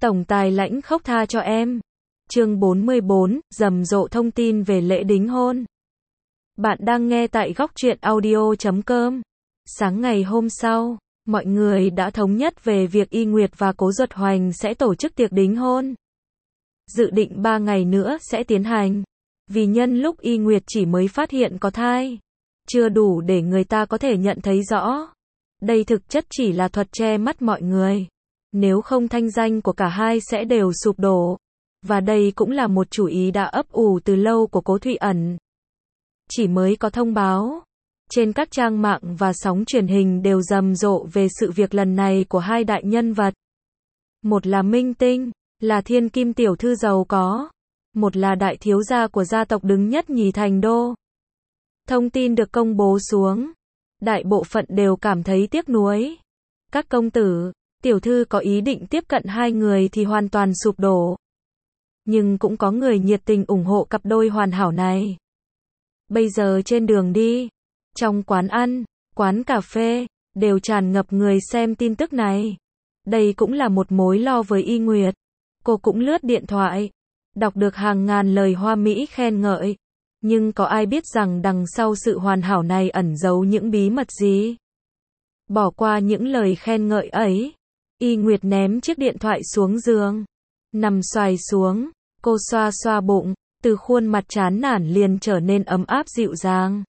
Tổng tài lãnh khốc tha cho em. Chương 44, rầm rộ thông tin về lễ đính hôn. Bạn đang nghe tại góc truyện audio.com. Sáng ngày hôm sau, mọi người đã thống nhất về việc Y Nguyệt và Cố Duật Hoành sẽ tổ chức tiệc đính hôn. Dự định 3 ngày nữa sẽ tiến hành. Vì nhân lúc Y Nguyệt chỉ mới phát hiện có thai, chưa đủ để người ta có thể nhận thấy rõ. Đây thực chất chỉ là thuật che mắt mọi người. Nếu không thanh danh của cả hai sẽ đều sụp đổ. Và đây cũng là một chủ ý đã ấp ủ từ lâu của Cố Thụy Ẩn. Chỉ mới có thông báo, trên các trang mạng và sóng truyền hình đều rầm rộ về sự việc lần này của hai đại nhân vật. Một là minh tinh, là thiên kim tiểu thư giàu có. Một là đại thiếu gia của gia tộc đứng nhất nhì thành đô. Thông tin được công bố xuống, đại bộ phận đều cảm thấy tiếc nuối. Các công tử, tiểu thư có ý định tiếp cận hai người thì hoàn toàn sụp đổ. Nhưng cũng có người nhiệt tình ủng hộ cặp đôi hoàn hảo này. Bây giờ trên đường đi, trong quán ăn, quán cà phê, đều tràn ngập người xem tin tức này. Đây cũng là một mối lo với Y Nguyệt. Cô cũng lướt điện thoại, đọc được hàng ngàn lời hoa mỹ khen ngợi. Nhưng có ai biết rằng đằng sau sự hoàn hảo này ẩn giấu những bí mật gì? Bỏ qua những lời khen ngợi ấy, Y Nguyệt ném chiếc điện thoại xuống giường, nằm xoài xuống, cô xoa xoa bụng, từ khuôn mặt chán nản liền trở nên ấm áp dịu dàng.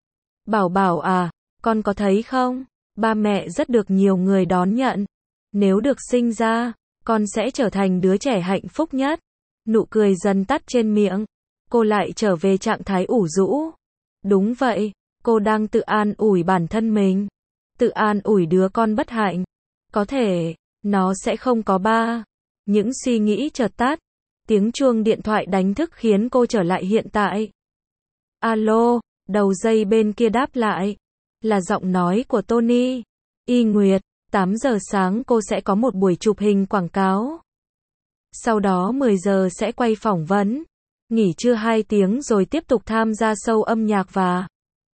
Bảo Bảo à, con có thấy không? Ba mẹ rất được nhiều người đón nhận. Nếu được sinh ra, con sẽ trở thành đứa trẻ hạnh phúc nhất. Nụ cười dần tắt trên miệng. Cô lại trở về trạng thái ủ rũ. Đúng vậy, cô đang tự an ủi bản thân mình. Tự an ủi đứa con bất hạnh. Có thể, nó sẽ không có ba. Những suy nghĩ chợt tắt. Tiếng chuông điện thoại đánh thức khiến cô trở lại hiện tại. Alo, đầu dây bên kia đáp lại. Là giọng nói của Tony. Y Nguyệt, 8 giờ sáng cô sẽ có một buổi chụp hình quảng cáo. Sau đó 10 giờ sẽ quay phỏng vấn. Nghỉ trưa 2 tiếng rồi tiếp tục tham gia show âm nhạc và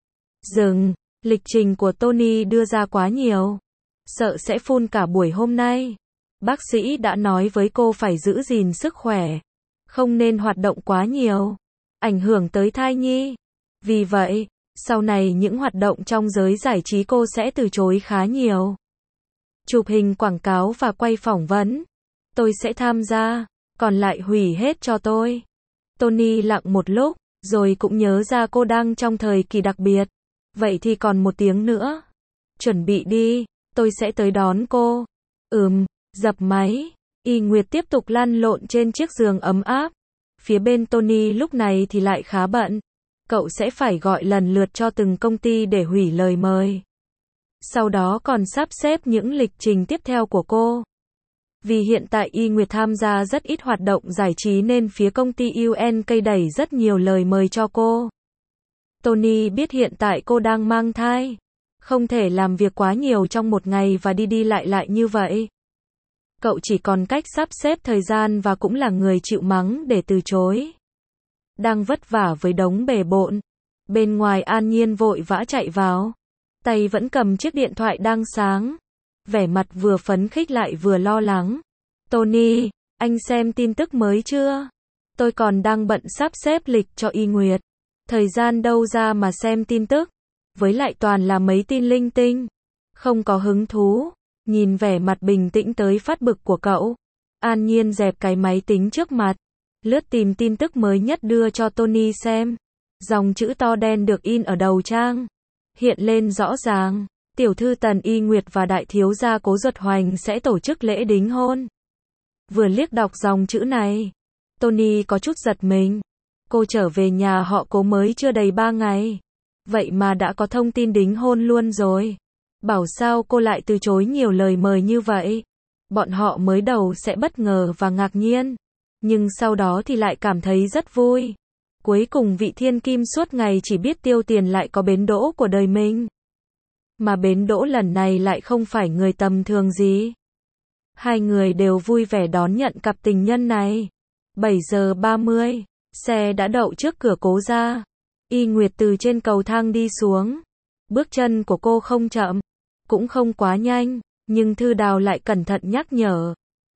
dừng. Lịch trình của Tony đưa ra quá nhiều. Sợ sẽ phun cả buổi hôm nay. Bác sĩ đã nói với cô phải giữ gìn sức khỏe. Không nên hoạt động quá nhiều. Ảnh hưởng tới thai nhi. Vì vậy, sau này những hoạt động trong giới giải trí cô sẽ từ chối khá nhiều. Chụp hình quảng cáo và quay phỏng vấn. Tôi sẽ tham gia, còn lại hủy hết cho tôi. Tony lặng một lúc, rồi cũng nhớ ra cô đang trong thời kỳ đặc biệt. Vậy thì còn 1 tiếng nữa. Chuẩn bị đi, tôi sẽ tới đón cô. Dập máy. Y Nguyệt tiếp tục lăn lộn trên chiếc giường ấm áp. Phía bên Tony lúc này thì lại khá bận. Cậu sẽ phải gọi lần lượt cho từng công ty để hủy lời mời. Sau đó còn sắp xếp những lịch trình tiếp theo của cô. Vì hiện tại Y Nguyệt tham gia rất ít hoạt động giải trí nên phía công ty UNK đẩy rất nhiều lời mời cho cô. Tony biết hiện tại cô đang mang thai. Không thể làm việc quá nhiều trong một ngày và đi đi lại lại như vậy. Cậu chỉ còn cách sắp xếp thời gian và cũng là người chịu mắng để từ chối. Đang vất vả với đống bề bộn. Bên ngoài An Nhiên vội vã chạy vào. Tay vẫn cầm chiếc điện thoại đang sáng. Vẻ mặt vừa phấn khích lại vừa lo lắng. Tony, anh xem tin tức mới chưa? Tôi còn đang bận sắp xếp lịch cho Y Nguyệt. Thời gian đâu ra mà xem tin tức. Với lại toàn là mấy tin linh tinh. Không có hứng thú. Nhìn vẻ mặt bình tĩnh tới phát bực của cậu. An Nhiên dẹp cái máy tính trước mặt. Lướt tìm tin tức mới nhất đưa cho Tony xem. Dòng chữ to đen được in ở đầu trang. Hiện lên rõ ràng. Tiểu thư Tần Y Nguyệt và đại thiếu gia Cố Duật Hoành sẽ tổ chức lễ đính hôn. Vừa liếc đọc dòng chữ này, Tony có chút giật mình. Cô trở về nhà họ Cố mới chưa đầy 3 ngày. Vậy mà đã có thông tin đính hôn luôn rồi. Bảo sao cô lại từ chối nhiều lời mời như vậy. Bọn họ mới đầu sẽ bất ngờ và ngạc nhiên. Nhưng sau đó thì lại cảm thấy rất vui. Cuối cùng vị thiên kim suốt ngày chỉ biết tiêu tiền lại có bến đỗ của đời mình. Mà bến đỗ lần này lại không phải người tầm thường gì. Hai người đều vui vẻ đón nhận cặp tình nhân này. 7 giờ 30, xe đã đậu trước cửa Cố gia. Y Nguyệt từ trên cầu thang đi xuống. Bước chân của cô không chậm, cũng không quá nhanh, nhưng Thư Đào lại cẩn thận nhắc nhở.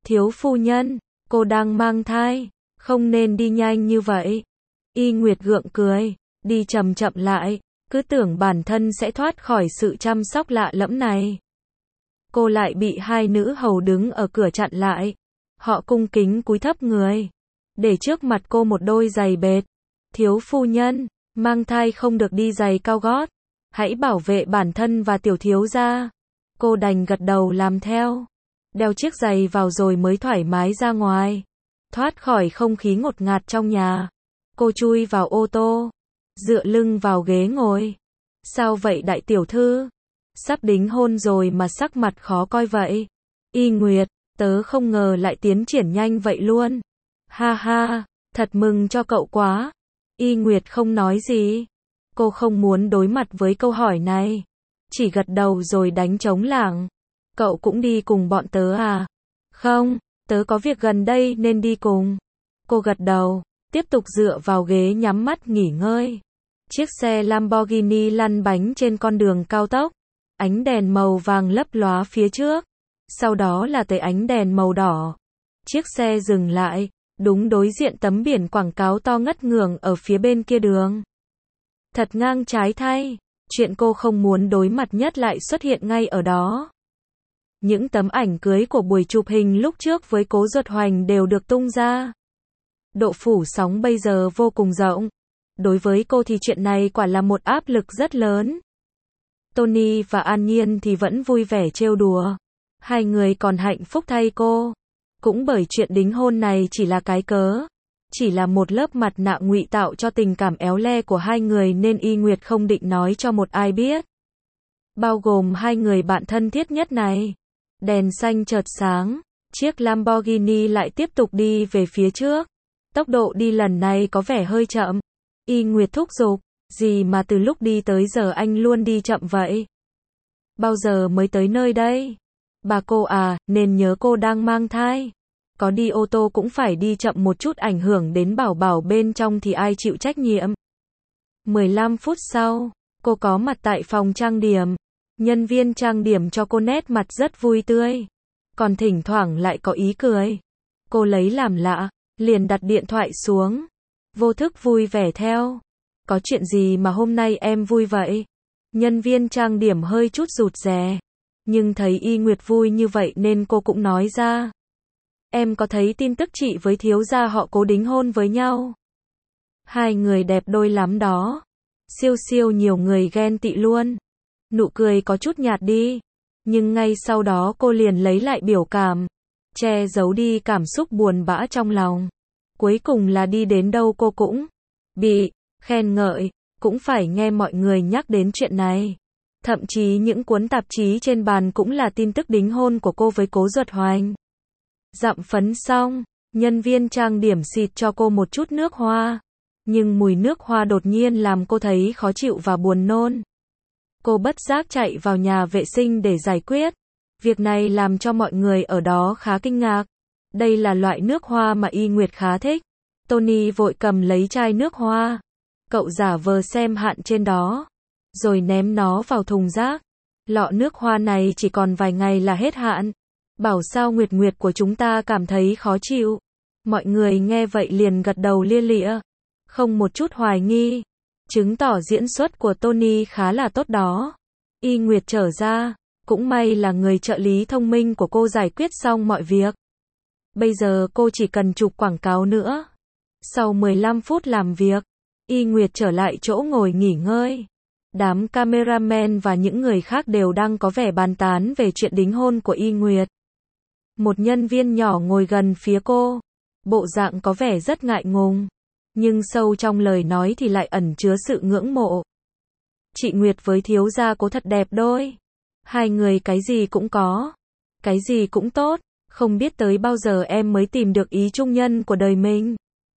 Thiếu phu nhân, cô đang mang thai, không nên đi nhanh như vậy. Y Nguyệt gượng cười, đi chậm chậm lại, cứ tưởng bản thân sẽ thoát khỏi sự chăm sóc lạ lẫm này. Cô lại bị hai nữ hầu đứng ở cửa chặn lại. Họ cung kính cúi thấp người, để trước mặt cô một đôi giày bệt. Thiếu phu nhân, mang thai không được đi giày cao gót. Hãy bảo vệ bản thân và tiểu thiếu gia. Cô đành gật đầu làm theo. Đeo chiếc giày vào rồi mới thoải mái ra ngoài. Thoát khỏi không khí ngột ngạt trong nhà. Cô chui vào ô tô, dựa lưng vào ghế ngồi. Sao vậy đại tiểu thư? Sắp đính hôn rồi mà sắc mặt khó coi vậy. Y Nguyệt, tớ không ngờ lại tiến triển nhanh vậy luôn. Ha ha, thật mừng cho cậu quá. Y Nguyệt không nói gì. Cô không muốn đối mặt với câu hỏi này. Chỉ gật đầu rồi đánh trống lảng. Cậu cũng đi cùng bọn tớ à? Không, tớ có việc gần đây nên đi cùng. Cô gật đầu, tiếp tục dựa vào ghế nhắm mắt nghỉ ngơi. Chiếc xe Lamborghini lăn bánh trên con đường cao tốc. Ánh đèn màu vàng lấp lóa phía trước. Sau đó là tới ánh đèn màu đỏ. Chiếc xe dừng lại, đúng đối diện tấm biển quảng cáo to ngất ngưởng ở phía bên kia đường. Thật ngang trái thay, chuyện cô không muốn đối mặt nhất lại xuất hiện ngay ở đó. Những tấm ảnh cưới của buổi chụp hình lúc trước với Cố Duật Hoành đều được tung ra. Độ phủ sóng bây giờ vô cùng rộng. Đối với cô thì chuyện này quả là một áp lực rất lớn. Tony và An Nhiên thì vẫn vui vẻ trêu đùa. Hai người còn hạnh phúc thay cô. Cũng bởi chuyện đính hôn này chỉ là cái cớ. Chỉ là một lớp mặt nạ ngụy tạo cho tình cảm éo le của hai người nên Y Nguyệt không định nói cho một ai biết. Bao gồm hai người bạn thân thiết nhất này. Đèn xanh chợt sáng. Chiếc Lamborghini lại tiếp tục đi về phía trước. Tốc độ đi lần này có vẻ hơi chậm. Y Nguyệt thúc giục. Gì mà từ lúc đi tới giờ anh luôn đi chậm vậy? Bao giờ mới tới nơi đây? Bà cô à, nên nhớ cô đang mang thai. Có đi ô tô cũng phải đi chậm một chút, ảnh hưởng đến bảo bảo bên trong thì ai chịu trách nhiệm. 15 phút sau, cô có mặt tại phòng trang điểm. Nhân viên trang điểm cho cô nét mặt rất vui tươi. Còn thỉnh thoảng lại có ý cười. Cô lấy làm lạ, liền đặt điện thoại xuống. Vô thức vui vẻ theo. Có chuyện gì mà hôm nay em vui vậy? Nhân viên trang điểm hơi chút rụt rè. Nhưng thấy Y Nguyệt vui như vậy nên cô cũng nói ra. Em có thấy tin tức chị với thiếu gia họ Cố đính hôn với nhau? Hai người đẹp đôi lắm đó. Siêu siêu nhiều người ghen tị luôn. Nụ cười có chút nhạt đi. Nhưng ngay sau đó cô liền lấy lại biểu cảm. Che giấu đi cảm xúc buồn bã trong lòng. Cuối cùng là đi đến đâu cô cũng bị khen ngợi. Cũng phải nghe mọi người nhắc đến chuyện này. Thậm chí những cuốn tạp chí trên bàn cũng là tin tức đính hôn của cô với Cố Duật Hoành. Dặm phấn xong, nhân viên trang điểm xịt cho cô một chút nước hoa. Nhưng mùi nước hoa đột nhiên làm cô thấy khó chịu và buồn nôn. Cô bất giác chạy vào nhà vệ sinh để giải quyết. Việc này làm cho mọi người ở đó khá kinh ngạc. Đây là loại nước hoa mà Y Nguyệt khá thích. Tony vội cầm lấy chai nước hoa. Cậu giả vờ xem hạn trên đó. Rồi ném nó vào thùng rác. Lọ nước hoa này chỉ còn vài ngày là hết hạn. Bảo sao Nguyệt Nguyệt của chúng ta cảm thấy khó chịu. Mọi người nghe vậy liền gật đầu lia lịa. Không một chút hoài nghi. Chứng tỏ diễn xuất của Tony khá là tốt đó. Y Nguyệt trở ra. Cũng may là người trợ lý thông minh của cô giải quyết xong mọi việc. Bây giờ cô chỉ cần chụp quảng cáo nữa. Sau 15 phút làm việc, Y Nguyệt trở lại chỗ ngồi nghỉ ngơi. Đám cameraman và những người khác đều đang có vẻ bàn tán về chuyện đính hôn của Y Nguyệt. Một nhân viên nhỏ ngồi gần phía cô. Bộ dạng có vẻ rất ngại ngùng. Nhưng sâu trong lời nói thì lại ẩn chứa sự ngưỡng mộ. Chị Nguyệt với thiếu gia Cố thật đẹp đôi. Hai người cái gì cũng có. Cái gì cũng tốt. Không biết tới bao giờ em mới tìm được ý trung nhân của đời mình.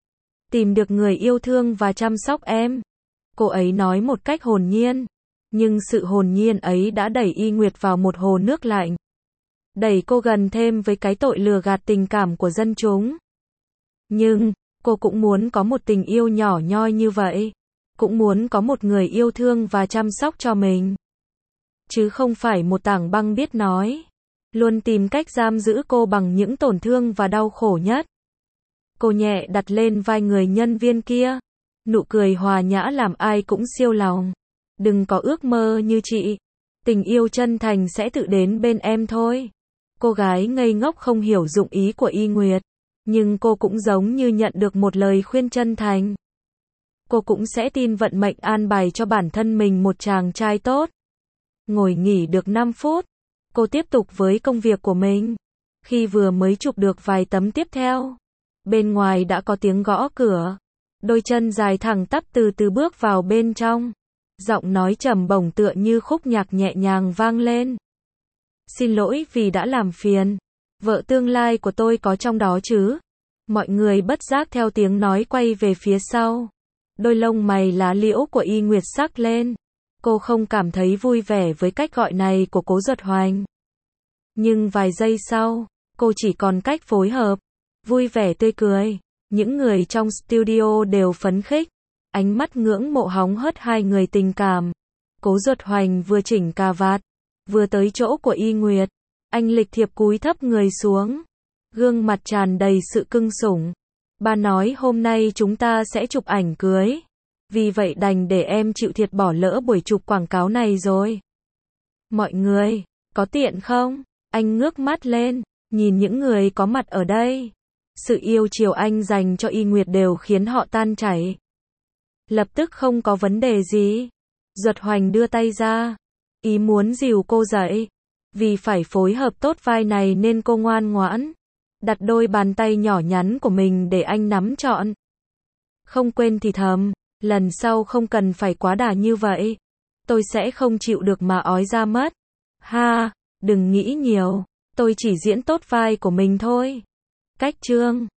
Tìm được người yêu thương và chăm sóc em. Cô ấy nói một cách hồn nhiên. Nhưng sự hồn nhiên ấy đã đẩy Y Nguyệt vào một hồ nước lạnh. Đẩy cô gần thêm với cái tội lừa gạt tình cảm của dân chúng. Nhưng, cô cũng muốn có một tình yêu nhỏ nhoi như vậy. Cũng muốn có một người yêu thương và chăm sóc cho mình. Chứ không phải một tảng băng biết nói. luôn tìm cách giam giữ cô bằng những tổn thương và đau khổ nhất. Cô nhẹ đặt lên vai người nhân viên kia. Nụ cười hòa nhã làm ai cũng siêu lòng. Đừng có ước mơ như chị. Tình yêu chân thành sẽ tự đến bên em thôi. Cô gái ngây ngốc không hiểu dụng ý của Y Nguyệt. Nhưng cô cũng giống như nhận được một lời khuyên chân thành. Cô cũng sẽ tin vận mệnh an bài cho bản thân mình một chàng trai tốt. Ngồi nghỉ được 5 phút. Cô tiếp tục với công việc của mình. Khi vừa mới chụp được vài tấm tiếp theo, bên ngoài đã có tiếng gõ cửa. Đôi chân dài thẳng tắp từ từ bước vào bên trong. Giọng nói trầm bổng tựa như khúc nhạc nhẹ nhàng vang lên. Xin lỗi vì đã làm phiền. Vợ tương lai của tôi có trong đó chứ? Mọi người bất giác theo tiếng nói quay về phía sau. Đôi lông mày lá liễu của Y Nguyệt sắc lên. Cô không cảm thấy vui vẻ với cách gọi này của Cố Duật Hoành. Nhưng vài giây sau, cô chỉ còn cách phối hợp. Vui vẻ tươi cười. Những người trong studio đều phấn khích. Ánh mắt ngưỡng mộ hóng hớt hai người tình cảm. Cố Duật Hoành vừa chỉnh cà vạt, vừa tới chỗ của Y Nguyệt. Anh lịch thiệp cúi thấp người xuống. Gương mặt tràn đầy sự cưng sủng. Ba nói hôm nay chúng ta sẽ chụp ảnh cưới. Vì vậy đành để em chịu thiệt bỏ lỡ buổi chụp quảng cáo này rồi. Mọi người, có tiện không? Anh ngước mắt lên, nhìn những người có mặt ở đây. Sự yêu chiều anh dành cho Y Nguyệt đều khiến họ tan chảy. Lập tức không có vấn đề gì. Duật Hoành đưa tay ra. Ý muốn dìu cô dậy. Vì phải phối hợp tốt vai này nên cô ngoan ngoãn. Đặt đôi bàn tay nhỏ nhắn của mình để anh nắm trọn. Không quên thì thầm. Lần sau không cần phải quá đà như vậy. Tôi sẽ không chịu được mà ói ra mất. Ha, đừng nghĩ nhiều. Tôi chỉ diễn tốt vai của mình thôi. Cách chương